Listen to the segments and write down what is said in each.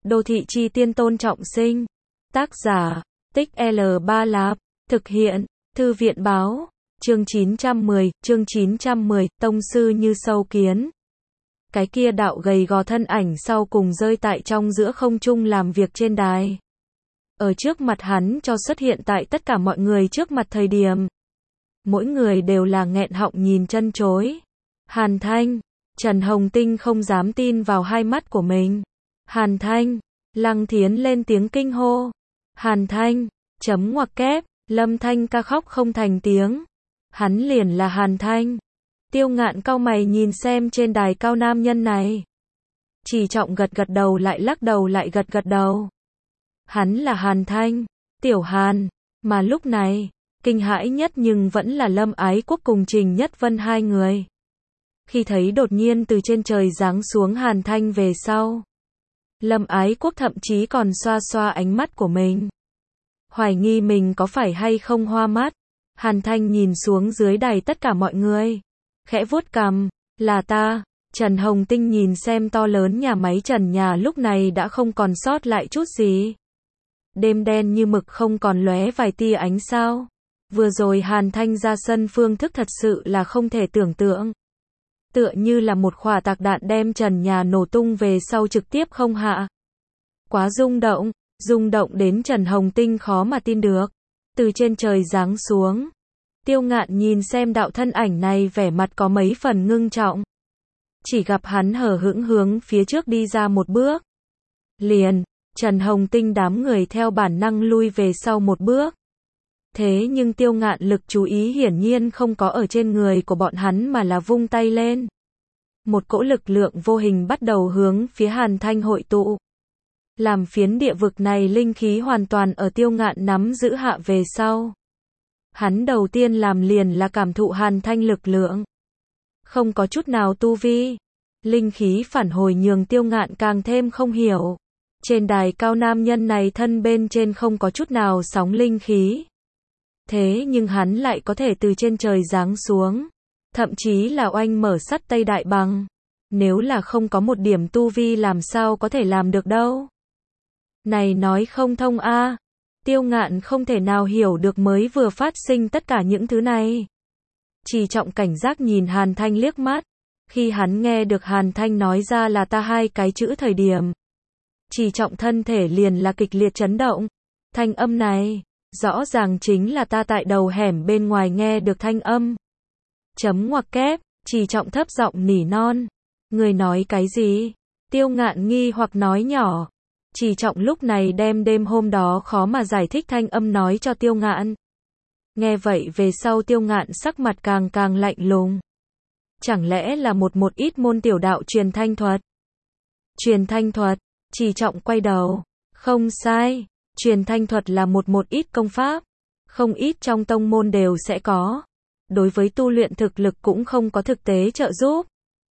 Đô thị chi tiên Tôn Trọng Sinh. Tác giả, Tích L Ba Lạp. Thực hiện, Thư viện báo. Chương 910, Tông sư như sâu kiến. Cái kia đạo gầy gò thân ảnh sau cùng rơi tại trong giữa không trung làm việc trên đài. Ở trước mặt hắn cho xuất hiện tại tất cả mọi người trước mặt thời điểm. Mỗi người đều là nghẹn họng nhìn chân chối. Hàn Thanh, Trần Hồng Tinh không dám tin vào hai mắt của mình. Hàn Thanh, Lăng Thiến lên tiếng kinh hô. Hàn Thanh, chấm ngoặc kép, Lâm Thanh ca khóc không thành tiếng. Hắn liền là Hàn Thanh. Tiêu Ngạn cau mày nhìn xem trên đài cao nam nhân này. Chỉ Trọng gật gật đầu lại lắc đầu lại gật gật đầu. Hắn là Hàn Thanh, Tiểu Hàn, mà lúc này, kinh hãi nhất nhưng vẫn là Lâm Ái Quốc cùng Trình Nhất Vân hai người. Khi thấy đột nhiên từ trên trời giáng xuống Hàn Thanh về sau, Lâm Ái Quốc thậm chí còn xoa xoa ánh mắt của mình. Hoài nghi mình có phải hay không hoa mắt. Hàn Thanh nhìn xuống dưới đài tất cả mọi người. Khẽ vuốt cằm, là ta. Trần Hồng Tinh nhìn xem to lớn nhà máy trần nhà lúc này đã không còn sót lại chút gì. Đêm đen như mực không còn lóe vài tia ánh sao. Vừa rồi Hàn Thanh ra sân phương thức thật sự là không thể tưởng tượng. Tựa như là một quả tạc đạn đem trần nhà nổ tung về sau trực tiếp không hạ. Quá rung động đến Trần Hồng Tinh khó mà tin được. Từ trên trời giáng xuống. Tiêu Ngạn nhìn xem đạo thân ảnh này vẻ mặt có mấy phần ngưng trọng. Chỉ gặp hắn hờ hững hướng phía trước đi ra một bước. Liền, Trần Hồng Tinh đám người theo bản năng lui về sau một bước. Thế nhưng Tiêu Ngạn lực chú ý hiển nhiên không có ở trên người của bọn hắn mà là vung tay lên. Một cỗ lực lượng vô hình bắt đầu hướng phía Hàn Thanh hội tụ. Làm phiến địa vực này linh khí hoàn toàn ở Tiêu Ngạn nắm giữ hạ về sau. Hắn đầu tiên làm liền là cảm thụ Hàn Thanh lực lượng. Không có chút nào tu vi. Linh khí phản hồi nhường Tiêu Ngạn càng thêm không hiểu. Trên đài cao nam nhân này thân bên trên không có chút nào sóng linh khí. Thế nhưng hắn lại có thể từ trên trời giáng xuống. Thậm chí là oanh mở sắt Tây Đại Bằng. Nếu là không có một điểm tu vi làm sao có thể làm được đâu. Này nói không thông a. Tiêu Ngạn không thể nào hiểu được mới vừa phát sinh tất cả những thứ này. Chỉ Trọng cảnh giác nhìn Hàn Thanh liếc mắt. Khi hắn nghe được Hàn Thanh nói ra là ta hai cái chữ thời điểm. Chỉ Trọng thân thể liền là kịch liệt chấn động. Thanh âm này, rõ ràng chính là ta tại đầu hẻm bên ngoài nghe được thanh âm. Chấm ngoặc kép, Chỉ Trọng thấp giọng nỉ non. Người nói cái gì? Tiêu Ngạn nghi hoặc nói nhỏ. Chỉ Trọng lúc này đem đêm hôm đó khó mà giải thích thanh âm nói cho Tiêu Ngạn. Nghe vậy về sau Tiêu Ngạn sắc mặt càng lạnh lùng. Chẳng lẽ là một ít môn tiểu đạo truyền thanh thuật? Truyền thanh thuật, Chỉ Trọng quay đầu. Không sai, truyền thanh thuật là một ít công pháp. Không ít trong tông môn đều sẽ có. Đối với tu luyện thực lực cũng không có thực tế trợ giúp.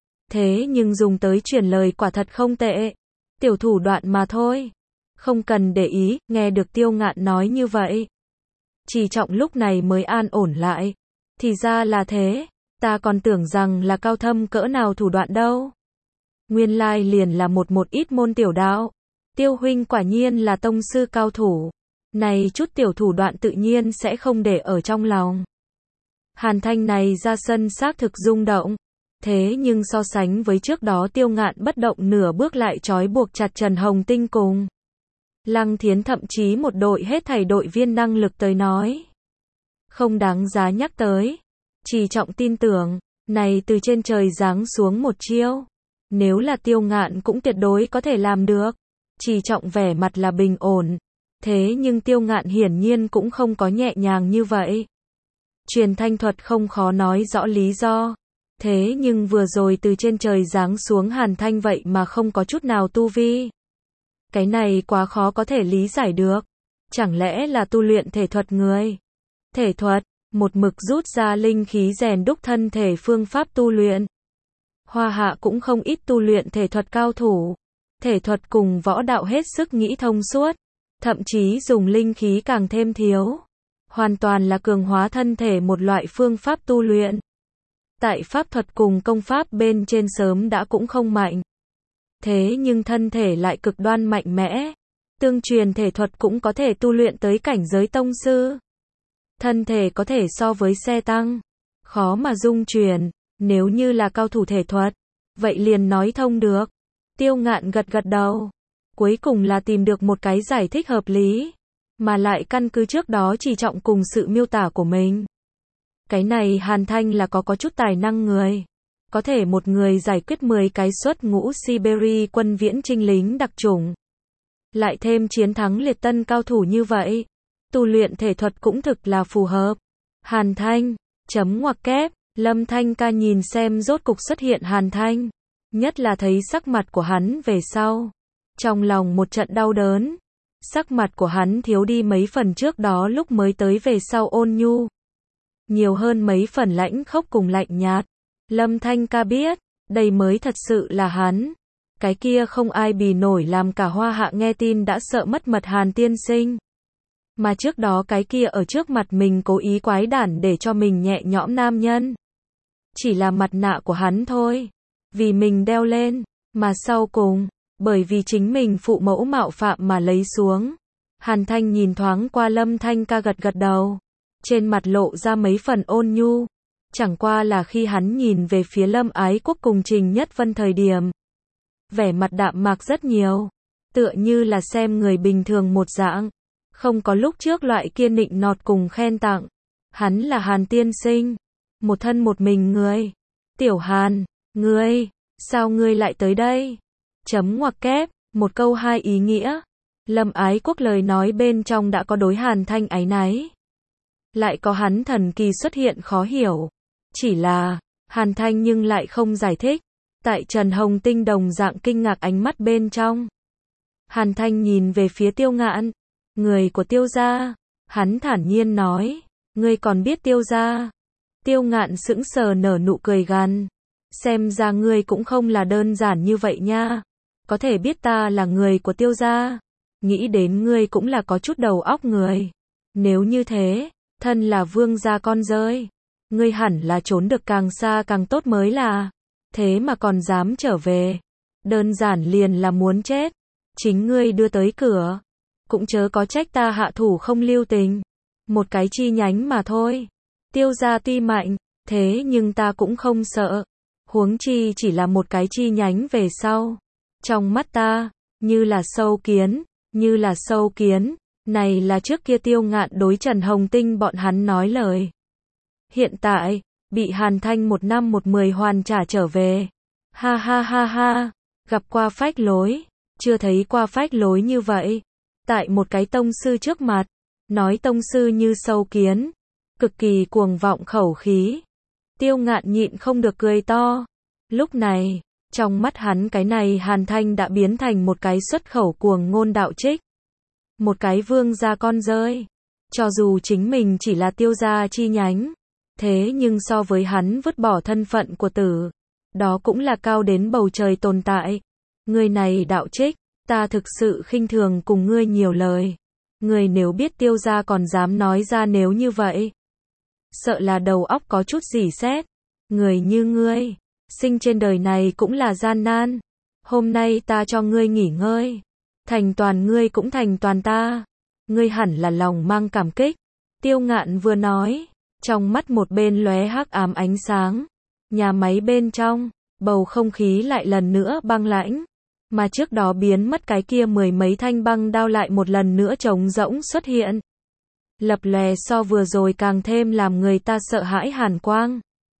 Thế nhưng dùng tới truyền lời quả thật không tệ. Tiểu thủ đoạn mà thôi. Không cần để ý, nghe được Tiêu Ngạn nói như vậy. Chỉ Trọng lúc này mới an ổn lại. Thì ra là thế, ta còn tưởng rằng là cao thâm cỡ nào thủ đoạn đâu. Nguyên lai liền là một ít môn tiểu đạo. Tiêu huynh quả nhiên là tông sư cao thủ. Này chút tiểu thủ đoạn tự nhiên sẽ không để ở trong lòng. Hàn Thanh này ra sân xác thực rung động. Thế nhưng so sánh với trước đó Tiêu Ngạn bất động nửa bước lại trói buộc chặt Trần Hồng Tinh cùng Lăng Thiến thậm chí một đội hết thảy đội viên năng lực tới nói. Không đáng giá nhắc tới. Chỉ Trọng tin tưởng, này từ trên trời giáng xuống một chiêu. Nếu là Tiêu Ngạn cũng tuyệt đối có thể làm được. Chỉ Trọng vẻ mặt là bình ổn. Thế nhưng Tiêu Ngạn hiển nhiên cũng không có nhẹ nhàng như vậy. Truyền thanh thuật không khó nói rõ lý do. Thế nhưng vừa rồi từ trên trời giáng xuống Hàn Thanh vậy mà không có chút nào tu vi. Cái này quá khó có thể lý giải được. Chẳng lẽ là tu luyện thể thuật người? Thể thuật, một mực rút ra linh khí rèn đúc thân thể phương pháp tu luyện. Hoa Hạ cũng không ít tu luyện thể thuật cao thủ. Thể thuật cùng võ đạo hết sức nghĩ thông suốt. Thậm chí dùng linh khí càng thêm thiếu. Hoàn toàn là cường hóa thân thể một loại phương pháp tu luyện. Tại pháp thuật cùng công pháp bên trên sớm đã cũng không mạnh. thế nhưng thân thể lại cực đoan mạnh mẽ. Tương truyền thể thuật cũng có thể tu luyện tới cảnh giới tông sư. Thân thể có thể so với xe tăng, khó mà dung chuyển, nếu như là cao thủ thể thuật, vậy liền nói thông được. Tiêu Ngạn gật gật đầu, cuối cùng là tìm được một cái giải thích hợp lý, mà lại căn cứ trước đó chỉ trọng cùng sự miêu tả của mình. Cái này Hàn Thanh là có chút tài năng người. Có thể một người giải quyết 10 cái xuất ngũ Siberia quân viễn chinh lính đặc chủng. Lại thêm chiến thắng liệt tân cao thủ như vậy. Tu luyện thể thuật cũng thực là phù hợp. Hàn Thanh, chấm ngoặc kép, Lâm Thanh ca nhìn xem rốt cục xuất hiện Hàn Thanh. Nhất là thấy sắc mặt của hắn về sau. Trong lòng một trận đau đớn. Sắc mặt của hắn thiếu đi mấy phần trước đó lúc mới tới về sau ôn nhu. Nhiều hơn mấy phần lãnh khốc cùng lạnh nhạt. Lâm Thanh ca biết, đây mới thật sự là hắn. Cái kia không ai bì nổi làm cả Hoa Hạ nghe tin đã sợ mất mật Hàn tiên sinh. Mà trước đó cái kia ở trước mặt mình cố ý quái đản để cho mình nhẹ nhõm nam nhân. Chỉ là mặt nạ của hắn thôi. Vì mình đeo lên, mà sau cùng, bởi vì chính mình phụ mẫu mạo phạm mà lấy xuống. Hàn Thanh nhìn thoáng qua Lâm Thanh ca gật gật đầu. Trên mặt lộ ra mấy phần ôn nhu. Chẳng qua là khi hắn nhìn về phía Lâm Ái Quốc cùng Trình Nhất Vân thời điểm. Vẻ mặt đạm mạc rất nhiều. Tựa như là xem người bình thường một dạng. Không có lúc trước loại kia nịnh nọt cùng khen tặng. Hắn là Hàn tiên sinh. Một thân một mình người. Tiểu Hàn, ngươi, sao ngươi lại tới đây? Chấm ngoặc kép, một câu hai ý nghĩa. Lâm Ái Quốc lời nói bên trong đã có đối Hàn Thanh áy náy. Lại có hắn thần kỳ xuất hiện khó hiểu. Chỉ là, Hàn Thanh nhưng lại không giải thích. Tại Trần Hồng Tinh đồng dạng kinh ngạc ánh mắt bên trong. Hàn Thanh nhìn về phía Tiêu Ngạn. Người của Tiêu gia. Hắn thản nhiên nói. Ngươi còn biết Tiêu gia. Tiêu Ngạn sững sờ nở nụ cười gằn. Xem ra ngươi cũng không là đơn giản như vậy nha. Có thể biết ta là người của Tiêu gia. Nghĩ đến ngươi cũng là có chút đầu óc người. Nếu như thế, thân là vương gia con rơi. Ngươi hẳn là trốn được càng xa càng tốt mới là. Thế mà còn dám trở về. Đơn giản liền là muốn chết. Chính ngươi đưa tới cửa. Cũng chớ có trách ta hạ thủ không lưu tình. Một cái chi nhánh mà thôi. Tiêu gia tuy mạnh, thế nhưng ta cũng không sợ. Huống chi chỉ là một cái chi nhánh về sau. Trong mắt ta, như là sâu kiến, như là sâu kiến. Này là trước kia Tiêu Ngạn đối Trần Hồng Tinh bọn hắn nói lời. Hiện tại, bị Hàn Thanh 1 năm 1 10 hoàn trả trở về. Ha ha ha ha, gặp qua phách lối, chưa thấy qua phách lối như vậy. Tại một cái tông sư trước mặt, nói tông sư như sâu kiến, cực kỳ cuồng vọng khẩu khí. Tiêu Ngạn nhịn không được cười to. Lúc này, trong mắt hắn cái này Hàn Thanh đã biến thành một cái xuất khẩu cuồng ngôn đạo trích. Một cái vương gia con rơi. Cho dù chính mình chỉ là Tiêu gia chi nhánh, thế nhưng so với hắn vứt bỏ thân phận của tử, đó cũng là cao đến bầu trời tồn tại. Người này đạo trích, ta thực sự khinh thường cùng ngươi nhiều lời. Người nếu biết Tiêu gia còn dám nói ra nếu như vậy. Sợ là đầu óc có chút rỉ sét. Người như ngươi, sinh trên đời này cũng là gian nan. Hôm nay ta cho ngươi nghỉ ngơi. Thành toàn ngươi cũng thành toàn ta. Ngươi hẳn là lòng mang cảm kích. Tiêu Ngạn vừa nói, trong mắt một bên lóe hắc ám ánh sáng. Nhà máy bên trong, bầu không khí lại lần nữa băng lãnh. Mà trước đó biến mất cái kia 10 mấy thanh băng đao lại một lần nữa trống rỗng xuất hiện. Lập lòe so vừa rồi càng thêm làm người ta sợ hãi hàn quang.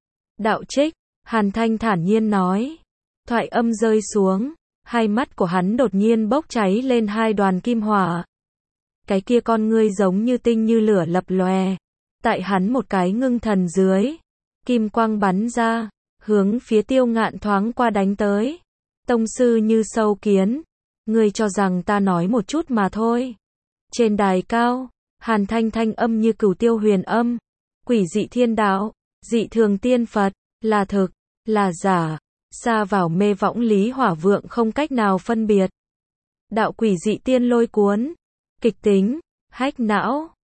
Đạo trích, Hàn Thanh thản nhiên nói. Thoại âm rơi xuống, hai mắt của hắn đột nhiên bốc cháy lên hai đoàn kim hỏa. Cái kia con ngươi giống như tinh như lửa lập lòe. Tại hắn một cái ngưng thần dưới, kim quang bắn ra, hướng phía Tiêu Ngạn thoáng qua đánh tới. Tông sư như sâu kiến, ngươi cho rằng ta nói một chút mà thôi. Trên đài cao, Hàn Thanh thanh âm như cửu tiêu huyền âm, quỷ dị thiên đạo, dị thường tiên Phật, là thực, là giả, xa vào mê võng lý hỏa vượng không cách nào phân biệt. Đạo quỷ dị tiên lôi cuốn, kịch tính, hách não,